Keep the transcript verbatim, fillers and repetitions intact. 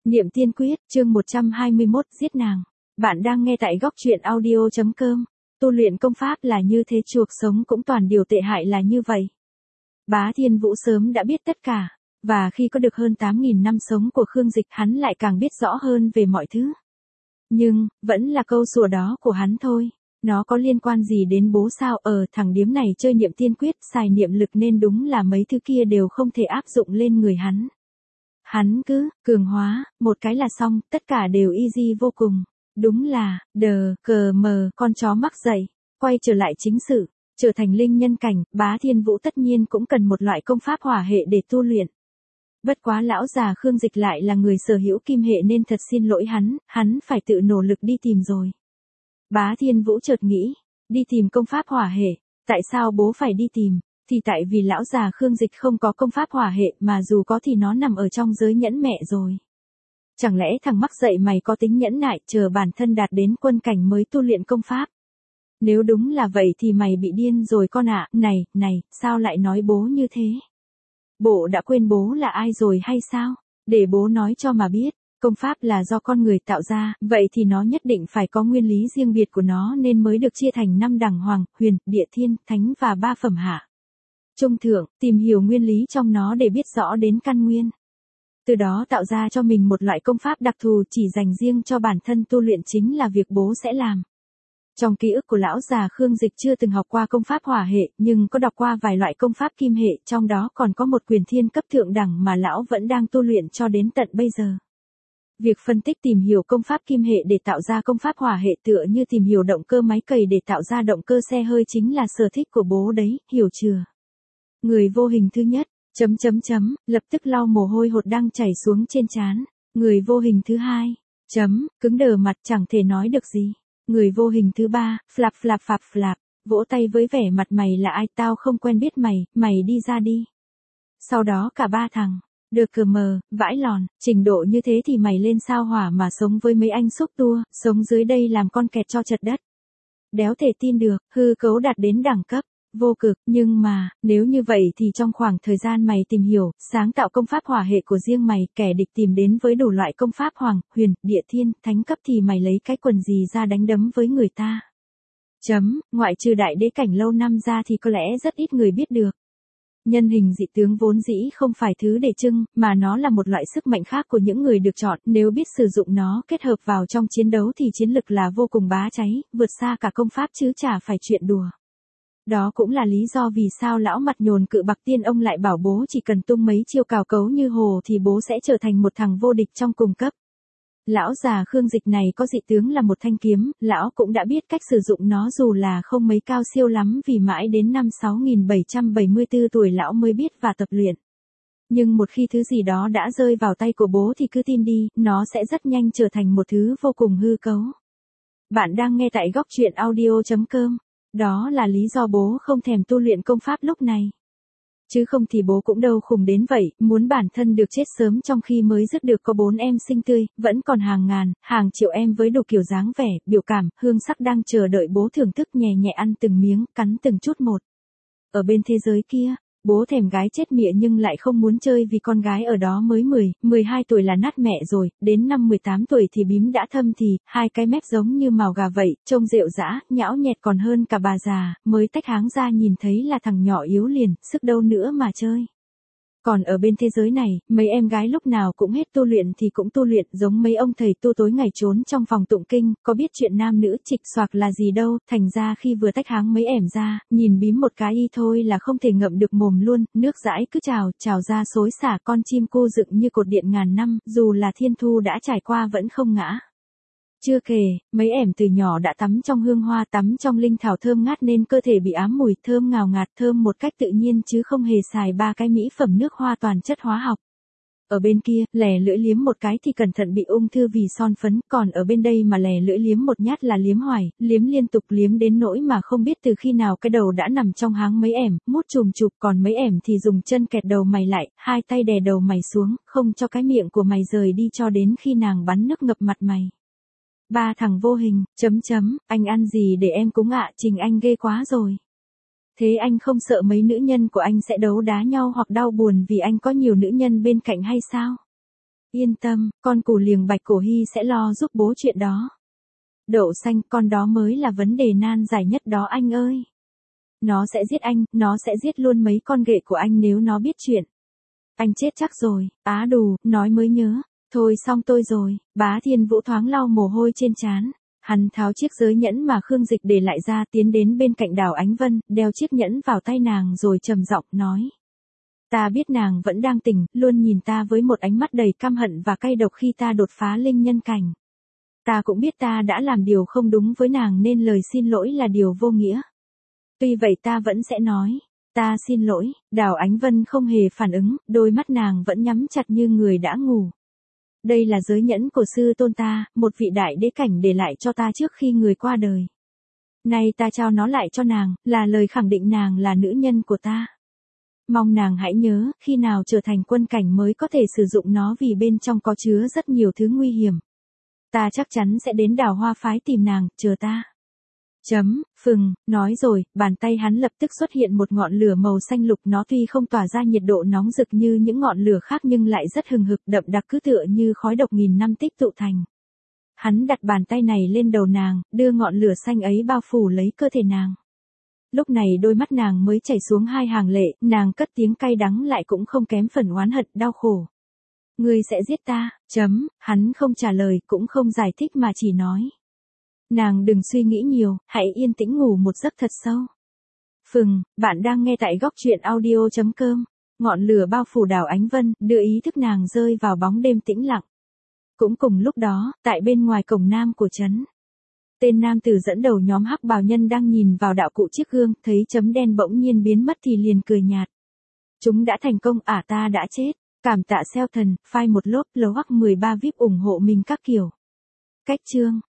Niệm tiên quyết, chương một trăm hai mươi mốt, giết nàng. Bạn đang nghe tại góc truyện audio chấm com. Tu luyện công pháp là như thế, chuộc sống cũng toàn điều tệ hại là như vậy. Bá Thiên Vũ sớm đã biết tất cả, và khi có được hơn tám nghìn năm sống của Khương Dịch, hắn lại càng biết rõ hơn về mọi thứ. Nhưng, vẫn là câu sủa đó của hắn thôi. Nó có liên quan gì đến bố sao? Ờ, thằng điếm này chơi niệm tiên quyết, xài niệm lực nên đúng là mấy thứ kia đều không thể áp dụng lên người hắn. Hắn cứ, cường hóa, một cái là xong, tất cả đều easy vô cùng. Đúng là, đờ, cờ mờ, con chó mắc dậy. Quay trở lại chính sự, trở thành linh nhân cảnh, Bá Thiên Vũ tất nhiên cũng cần một loại công pháp hỏa hệ để tu luyện. Bất quá lão già Khương Dịch lại là người sở hữu kim hệ nên thật xin lỗi hắn, hắn phải tự nỗ lực đi tìm rồi. Bá Thiên Vũ chợt nghĩ, đi tìm công pháp hỏa hệ, tại sao bố phải đi tìm? Thì tại vì lão già Khương Dịch không có công pháp hỏa hệ, mà dù có thì nó nằm ở trong giới nhẫn mẹ rồi. Chẳng lẽ thằng mắc dậy mày có tính nhẫn nại chờ bản thân đạt đến quân cảnh mới tu luyện công pháp? Nếu đúng là vậy thì mày bị điên rồi con ạ. Này, này, sao lại nói bố như thế? Bộ đã quên bố là ai rồi hay sao? Để bố nói cho mà biết. Công pháp là do con người tạo ra, vậy thì nó nhất định phải có nguyên lý riêng biệt của nó nên mới được chia thành năm đẳng hoàng, huyền, địa thiên, thánh và ba phẩm hạ. Trung thượng, tìm hiểu nguyên lý trong nó để biết rõ đến căn nguyên. Từ đó tạo ra cho mình một loại công pháp đặc thù chỉ dành riêng cho bản thân tu luyện chính là việc bố sẽ làm. Trong ký ức của lão già Khương Dịch chưa từng học qua công pháp hỏa hệ, nhưng có đọc qua vài loại công pháp kim hệ, trong đó còn có một quyền thiên cấp thượng đẳng mà lão vẫn đang tu luyện cho đến tận bây giờ. Việc phân tích tìm hiểu công pháp kim hệ để tạo ra công pháp hỏa hệ tựa như tìm hiểu động cơ máy cày để tạo ra động cơ xe hơi chính là sở thích của bố đấy, hiểu chưa? Người vô hình thứ nhất, chấm chấm chấm, lập tức lau mồ hôi hột đang chảy xuống trên trán. Người vô hình thứ hai, chấm, cứng đờ mặt chẳng thể nói được gì. Người vô hình thứ ba, flap flap phạp flap, vỗ tay với vẻ mặt mày là ai, tao không quen biết mày, mày đi ra đi. Sau đó cả ba thằng, được cờ mờ, vãi lòn, trình độ như thế thì mày lên sao hỏa mà sống với mấy anh xúc tua, sống dưới đây làm con kẹt cho chật đất. Đéo thể tin được, hư cấu đạt đến đẳng cấp. Vô cực, nhưng mà, nếu như vậy thì trong khoảng thời gian mày tìm hiểu, sáng tạo công pháp hỏa hệ của riêng mày, kẻ địch tìm đến với đủ loại công pháp hoàng, huyền, địa thiên, thánh cấp thì mày lấy cái quần gì ra đánh đấm với người ta. Chấm, ngoại trừ đại đế cảnh lâu năm ra thì có lẽ rất ít người biết được. Nhân hình dị tướng vốn dĩ không phải thứ để trưng, mà nó là một loại sức mạnh khác của những người được chọn, nếu biết sử dụng nó kết hợp vào trong chiến đấu thì chiến lực là vô cùng bá cháy, vượt xa cả công pháp chứ chả phải chuyện đùa. Đó cũng là lý do vì sao lão mặt nhồn cự bạc tiên ông lại bảo bố chỉ cần tung mấy chiêu cào cấu như hồ thì bố sẽ trở thành một thằng vô địch trong cùng cấp. Lão già Khương Dịch này có dị tướng là một thanh kiếm, lão cũng đã biết cách sử dụng nó dù là không mấy cao siêu lắm vì mãi đến năm sáu nghìn bảy trăm bảy mươi tư tuổi lão mới biết và tập luyện. Nhưng một khi thứ gì đó đã rơi vào tay của bố thì cứ tin đi, nó sẽ rất nhanh trở thành một thứ vô cùng hư cấu. Bạn đang nghe tại góc truyện audio chấm com. Đó là lý do bố không thèm tu luyện công pháp lúc này. Chứ không thì bố cũng đâu khùng đến vậy, muốn bản thân được chết sớm trong khi mới dứt được có bốn em xinh tươi, vẫn còn hàng ngàn, hàng triệu em với đủ kiểu dáng vẻ, biểu cảm, hương sắc đang chờ đợi bố thưởng thức nhẹ nhẹ ăn từng miếng, cắn từng chút một. Ở bên thế giới kia, bố thèm gái chết mịa nhưng lại không muốn chơi vì con gái ở đó mới mười, mười hai tuổi là nát mẹ rồi, đến năm mười tám tuổi thì bím đã thâm thì, hai cái mép giống như mào gà vậy, trông rệu rã, nhão nhẹt còn hơn cả bà già, mới tách háng ra nhìn thấy là thằng nhỏ yếu liền, sức đâu nữa mà chơi. Còn ở bên thế giới này, mấy em gái lúc nào cũng hết tu luyện thì cũng tu luyện giống mấy ông thầy tu tối ngày trốn trong phòng tụng kinh, có biết chuyện nam nữ trịch xoạc là gì đâu, thành ra khi vừa tách háng mấy ẻm ra, nhìn bím một cái y thôi là không thể ngậm được mồm luôn, nước dãi cứ trào, trào ra xối xả con chim cu dựng như cột điện ngàn năm, dù là thiên thu đã trải qua vẫn không ngã. Chưa kể, mấy ẻm từ nhỏ đã tắm trong hương hoa, tắm trong linh thảo thơm ngát nên cơ thể bị ám mùi thơm ngào ngạt, thơm một cách tự nhiên chứ không hề xài ba cái mỹ phẩm nước hoa toàn chất hóa học. Ở bên kia, lè lưỡi liếm một cái thì cẩn thận bị ung thư vì son phấn, còn ở bên đây mà lè lưỡi liếm một nhát là liếm hoài, liếm liên tục liếm đến nỗi mà không biết từ khi nào cái đầu đã nằm trong háng mấy ẻm, mút chùm chụp, còn mấy ẻm thì dùng chân kẹt đầu mày lại, hai tay đè đầu mày xuống, không cho cái miệng của mày rời đi cho đến khi nàng bắn nước ngập mặt mày. Ba thằng vô hình, chấm chấm, anh ăn gì để em cúng ạ, Trình anh ghê quá rồi. Thế anh không sợ mấy nữ nhân của anh sẽ đấu đá nhau hoặc đau buồn vì anh có nhiều nữ nhân bên cạnh hay sao? Yên tâm, con củ liềng Bạch Cổ Hy sẽ lo giúp bố chuyện đó. Đậu xanh, con đó mới là vấn đề nan giải nhất đó anh ơi. Nó sẽ giết anh, nó sẽ giết luôn mấy con ghệ của anh nếu nó biết chuyện. Anh chết chắc rồi, á đù, nói mới nhớ. Thôi xong tôi rồi, Bá Thiên Vũ thoáng lau mồ hôi trên trán. Hắn tháo chiếc giới nhẫn mà Khương Dịch để lại ra, tiến đến bên cạnh Đào Ánh Vân, đeo chiếc nhẫn vào tay nàng rồi trầm giọng nói. Ta biết nàng vẫn đang tỉnh, luôn nhìn ta với một ánh mắt đầy căm hận và cay độc khi ta đột phá linh nhân cảnh. Ta cũng biết ta đã làm điều không đúng với nàng nên lời xin lỗi là điều vô nghĩa. Tuy vậy ta vẫn sẽ nói, ta xin lỗi. Đào Ánh Vân không hề phản ứng, đôi mắt nàng vẫn nhắm chặt như người đã ngủ. Đây là giới nhẫn của sư tôn ta, một vị đại đế cảnh để lại cho ta trước khi người qua đời. Nay ta trao nó lại cho nàng, là lời khẳng định nàng là nữ nhân của ta. Mong nàng hãy nhớ, khi nào trở thành quân cảnh mới có thể sử dụng nó vì bên trong có chứa rất nhiều thứ nguy hiểm. Ta chắc chắn sẽ đến Đào Hoa phái tìm nàng, chờ ta. Chấm, phừng, nói rồi, bàn tay hắn lập tức xuất hiện một ngọn lửa màu xanh lục, nó tuy không tỏa ra nhiệt độ nóng rực như những ngọn lửa khác nhưng lại rất hừng hực, đậm đặc cứ tựa như khói độc nghìn năm tích tụ thành. Hắn đặt bàn tay này lên đầu nàng, đưa ngọn lửa xanh ấy bao phủ lấy cơ thể nàng. Lúc này đôi mắt nàng mới chảy xuống hai hàng lệ, nàng cất tiếng cay đắng lại cũng không kém phần oán hận đau khổ. Ngươi sẽ giết ta, chấm, hắn không trả lời cũng không giải thích mà chỉ nói. Nàng đừng suy nghĩ nhiều, hãy yên tĩnh ngủ một giấc thật sâu. Phừng, bạn đang nghe tại góc truyện audio chấm com. Ngọn lửa bao phủ Đào Ánh Vân, đưa ý thức nàng rơi vào bóng đêm tĩnh lặng. Cũng cùng lúc đó, tại bên ngoài cổng nam của trấn, tên nam tử dẫn đầu nhóm hắc bào nhân đang nhìn vào đạo cụ chiếc gương, thấy chấm đen bỗng nhiên biến mất thì liền cười nhạt. Chúng đã thành công, ả ta đã chết. Cảm tạ xeo thần, file một lốp, lầu hắc mười ba víp ủng hộ mình các kiểu. Cách chương